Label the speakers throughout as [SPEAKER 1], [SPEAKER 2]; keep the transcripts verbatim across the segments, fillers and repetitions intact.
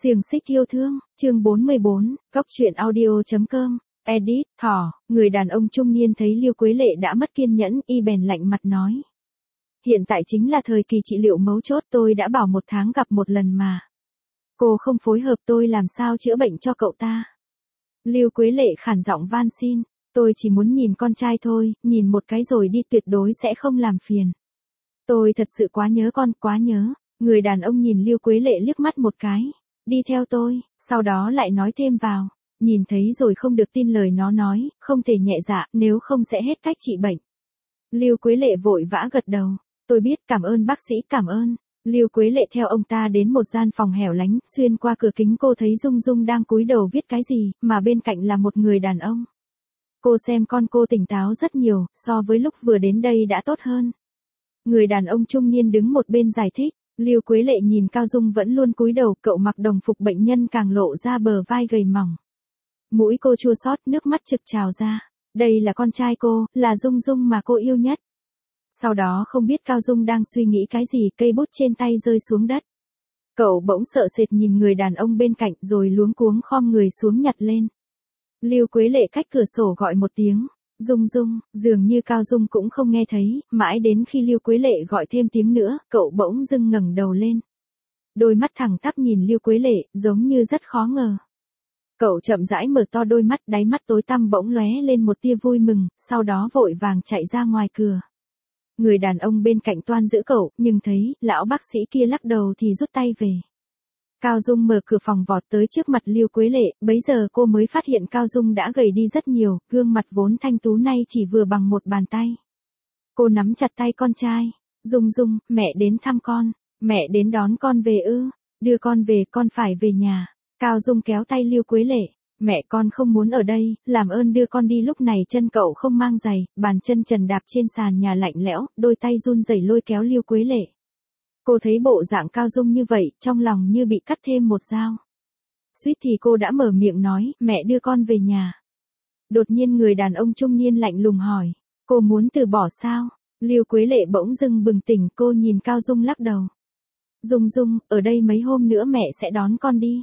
[SPEAKER 1] Xiềng xích yêu thương, chương bốn mươi bốn, góc truyện audio.com, edit, thỏ, người đàn ông trung niên thấy Liêu Quế Lệ đã mất kiên nhẫn, y bèn lạnh mặt nói. Hiện tại chính là thời kỳ trị liệu mấu chốt, tôi đã bảo một tháng gặp một lần mà. Cô không phối hợp tôi làm sao chữa bệnh cho cậu ta. Liêu Quế Lệ khản giọng van xin, tôi chỉ muốn nhìn con trai thôi, nhìn một cái rồi đi, tuyệt đối sẽ không làm phiền. Tôi thật sự quá nhớ con, quá nhớ. Người đàn ông nhìn Liêu Quế Lệ liếc mắt một cái. Đi theo tôi, sau đó lại nói thêm vào. Nhìn thấy rồi không được tin lời nó nói, không thể nhẹ dạ, nếu không sẽ hết cách trị bệnh. Liêu Quế Lệ vội vã gật đầu. Tôi biết, cảm ơn bác sĩ, cảm ơn. Liêu Quế Lệ theo ông ta đến một gian phòng hẻo lánh, xuyên qua cửa kính cô thấy Dung Dung đang cúi đầu viết cái gì, mà bên cạnh là một người đàn ông. Cô xem con cô tỉnh táo rất nhiều, so với lúc vừa đến đây đã tốt hơn. Người đàn ông trung niên đứng một bên giải thích. Liêu Quế Lệ nhìn Cao Dung vẫn luôn cúi đầu, cậu mặc đồng phục bệnh nhân càng lộ ra bờ vai gầy mỏng. Mũi cô chua xót, nước mắt trực trào ra. Đây là con trai cô, là Dung Dung mà cô yêu nhất. Sau đó không biết Cao Dung đang suy nghĩ cái gì, cây bút trên tay rơi xuống đất. Cậu bỗng sợ sệt nhìn người đàn ông bên cạnh rồi luống cuống khom người xuống nhặt lên. Liêu Quế Lệ cách cửa sổ gọi một tiếng. Dung Dung, dường như Cao Dung cũng không nghe thấy, mãi đến khi Liêu Quế Lệ gọi thêm tiếng nữa, cậu bỗng dưng ngẩng đầu lên. Đôi mắt thẳng tắp nhìn Liêu Quế Lệ, giống như rất khó ngờ. Cậu chậm rãi mở to đôi mắt, đáy mắt tối tăm bỗng lóe lên một tia vui mừng, sau đó vội vàng chạy ra ngoài cửa. Người đàn ông bên cạnh toan giữ cậu, nhưng thấy, lão bác sĩ kia lắc đầu thì rút tay về. Cao Dung mở cửa phòng vọt tới trước mặt Liêu Quế Lệ, bấy giờ cô mới phát hiện Cao Dung đã gầy đi rất nhiều, gương mặt vốn thanh tú nay chỉ vừa bằng một bàn tay. Cô nắm chặt tay con trai. Dung Dung, mẹ đến thăm con, mẹ đến đón con về ư, đưa con về, con phải về nhà. Cao Dung kéo tay Liêu Quế Lệ, mẹ con không muốn ở đây, làm ơn đưa con đi. Lúc này chân cậu không mang giày, bàn chân trần đạp trên sàn nhà lạnh lẽo, đôi tay run rẩy lôi kéo Liêu Quế Lệ. Cô thấy bộ dạng Cao Dung như vậy, trong lòng như bị cắt thêm một dao. Suýt thì cô đã mở miệng nói, mẹ đưa con về nhà. Đột nhiên người đàn ông trung niên lạnh lùng hỏi, cô muốn từ bỏ sao? Liêu Quế Lệ bỗng dưng bừng tỉnh, cô nhìn Cao Dung lắc đầu. Dung Dung, ở đây mấy hôm nữa mẹ sẽ đón con đi.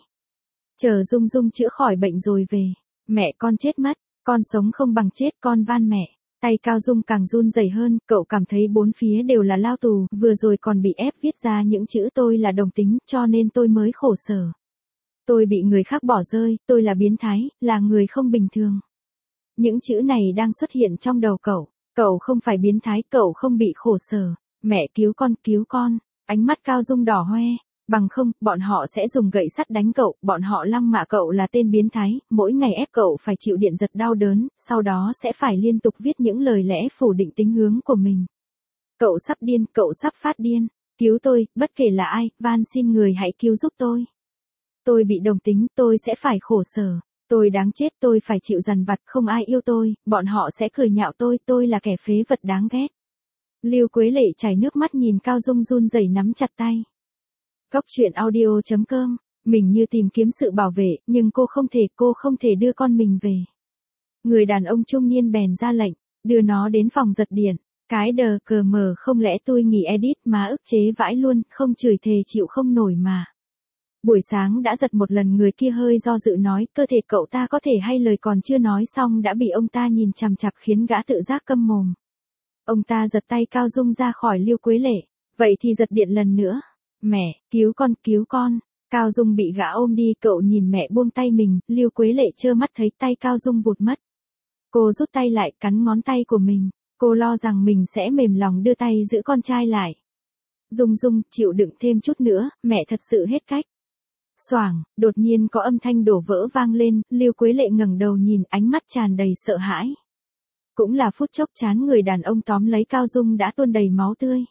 [SPEAKER 1] Chờ Dung Dung chữa khỏi bệnh rồi về. Mẹ con chết mất, con sống không bằng chết, con van mẹ. Tay Cao Dung càng run rẩy hơn, cậu cảm thấy bốn phía đều là lao tù, vừa rồi còn bị ép viết ra những chữ tôi là đồng tính, cho nên tôi mới khổ sở. Tôi bị người khác bỏ rơi, tôi là biến thái, là người không bình thường. Những chữ này đang xuất hiện trong đầu cậu, cậu không phải biến thái, cậu không bị khổ sở. Mẹ cứu con, cứu con. Ánh mắt Cao Dung đỏ hoe. Bằng không, bọn họ sẽ dùng gậy sắt đánh cậu, bọn họ lăng mạ cậu là tên biến thái, mỗi ngày ép cậu phải chịu điện giật đau đớn, sau đó sẽ phải liên tục viết những lời lẽ phủ định tính hướng của mình. Cậu sắp điên, cậu sắp phát điên. Cứu tôi, bất kể là ai, van xin người hãy cứu giúp tôi. Tôi bị đồng tính, tôi sẽ phải khổ sở. Tôi đáng chết, tôi phải chịu dằn vặt, không ai yêu tôi, bọn họ sẽ cười nhạo tôi, tôi là kẻ phế vật đáng ghét. Liêu Quế Lệ chảy nước mắt nhìn Cao Dung run rẩy nắm chặt tay. Góc truyện audio.com, mình như tìm kiếm sự bảo vệ, nhưng cô không thể, cô không thể đưa con mình về. Người đàn ông trung niên bèn ra lệnh, đưa nó đến phòng giật điện. Cái đờ cờ mờ, không lẽ tôi nghỉ edit má ức chế vãi luôn, không chửi thề chịu không nổi mà. Buổi sáng đã giật một lần, người kia hơi do dự nói, cơ thể cậu ta có thể, hay lời còn chưa nói xong đã bị ông ta nhìn chằm chằm khiến gã tự giác câm mồm. Ông ta giật tay Cao Dung ra khỏi Liêu Quế Lệ, vậy thì giật điện lần nữa. Mẹ, cứu con, cứu con. Cao Dung bị gã ôm đi, cậu nhìn mẹ buông tay mình, Liêu Quế Lệ trơ mắt thấy tay Cao Dung vụt mất. Cô rút tay lại, cắn ngón tay của mình, cô lo rằng mình sẽ mềm lòng đưa tay giữ con trai lại. Dung Dung, chịu đựng thêm chút nữa, mẹ thật sự hết cách. Xoảng, đột nhiên có âm thanh đổ vỡ vang lên, Liêu Quế Lệ ngẩng đầu nhìn, ánh mắt tràn đầy sợ hãi. Cũng là phút chốc, trán người đàn ông tóm lấy Cao Dung đã tuôn đầy máu tươi.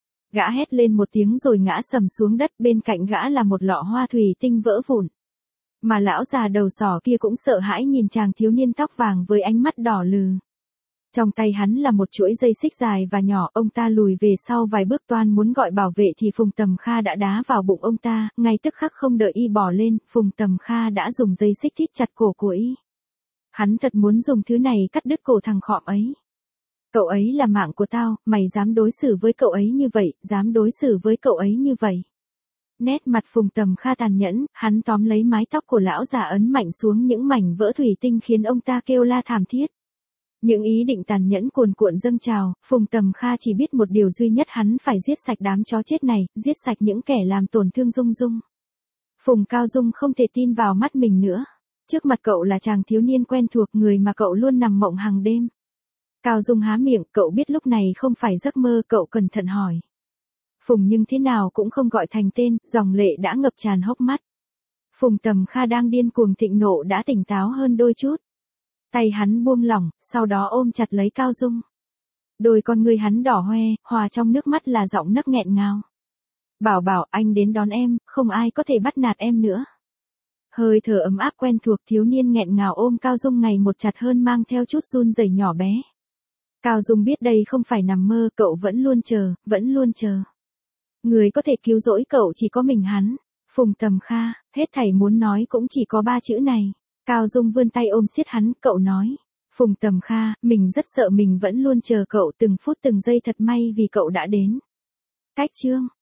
[SPEAKER 1] Gã hét lên một tiếng rồi ngã sầm xuống đất, bên cạnh gã là một lọ hoa thủy tinh vỡ vụn. Mà lão già đầu sỏ kia cũng sợ hãi nhìn chàng thiếu niên tóc vàng với ánh mắt đỏ lừ. Trong tay hắn là một chuỗi dây xích dài và nhỏ, ông ta lùi về sau vài bước toan muốn gọi bảo vệ thì Phùng Tầm Kha đã đá vào bụng ông ta, ngay tức khắc không đợi y bỏ lên, Phùng Tầm Kha đã dùng dây xích thít chặt cổ của y. Hắn thật muốn dùng thứ này cắt đứt cổ thằng khọm ấy. Cậu ấy là mạng của tao, mày dám đối xử với cậu ấy như vậy, dám đối xử với cậu ấy như vậy. Nét mặt Phùng Tầm Kha tàn nhẫn, hắn tóm lấy mái tóc của lão già ấn mạnh xuống những mảnh vỡ thủy tinh khiến ông ta kêu la thảm thiết. Những ý định tàn nhẫn cuồn cuộn dâng trào, Phùng Tầm Kha chỉ biết một điều duy nhất, hắn phải giết sạch đám chó chết này, giết sạch những kẻ làm tổn thương Dung Dung. Phùng Cao Dung không thể tin vào mắt mình nữa. Trước mặt cậu là chàng thiếu niên quen thuộc, người mà cậu luôn nằm mộng hàng đêm. Cao Dung há miệng, cậu biết lúc này không phải giấc mơ, cậu cẩn thận hỏi. Phùng nhưng thế nào cũng không gọi thành tên, dòng lệ đã ngập tràn hốc mắt. Phùng Tầm Kha đang điên cuồng thịnh nộ đã tỉnh táo hơn đôi chút. Tay hắn buông lỏng, sau đó ôm chặt lấy Cao Dung. Đôi con người hắn đỏ hoe, hòa trong nước mắt là giọng nấc nghẹn ngào. Bảo bảo, anh đến đón em, không ai có thể bắt nạt em nữa. Hơi thở ấm áp quen thuộc, thiếu niên nghẹn ngào ôm Cao Dung ngày một chặt hơn, mang theo chút run rẩy nhỏ bé. Cao Dung biết đây không phải nằm mơ, cậu vẫn luôn chờ, vẫn luôn chờ. Người có thể cứu rỗi cậu chỉ có mình hắn. Phùng Tầm Kha, hết thảy muốn nói cũng chỉ có ba chữ này. Cao Dung vươn tay ôm siết hắn, cậu nói. Phùng Tầm Kha, mình rất sợ, mình vẫn luôn chờ cậu từng phút từng giây, thật may vì cậu đã đến. Cách chương.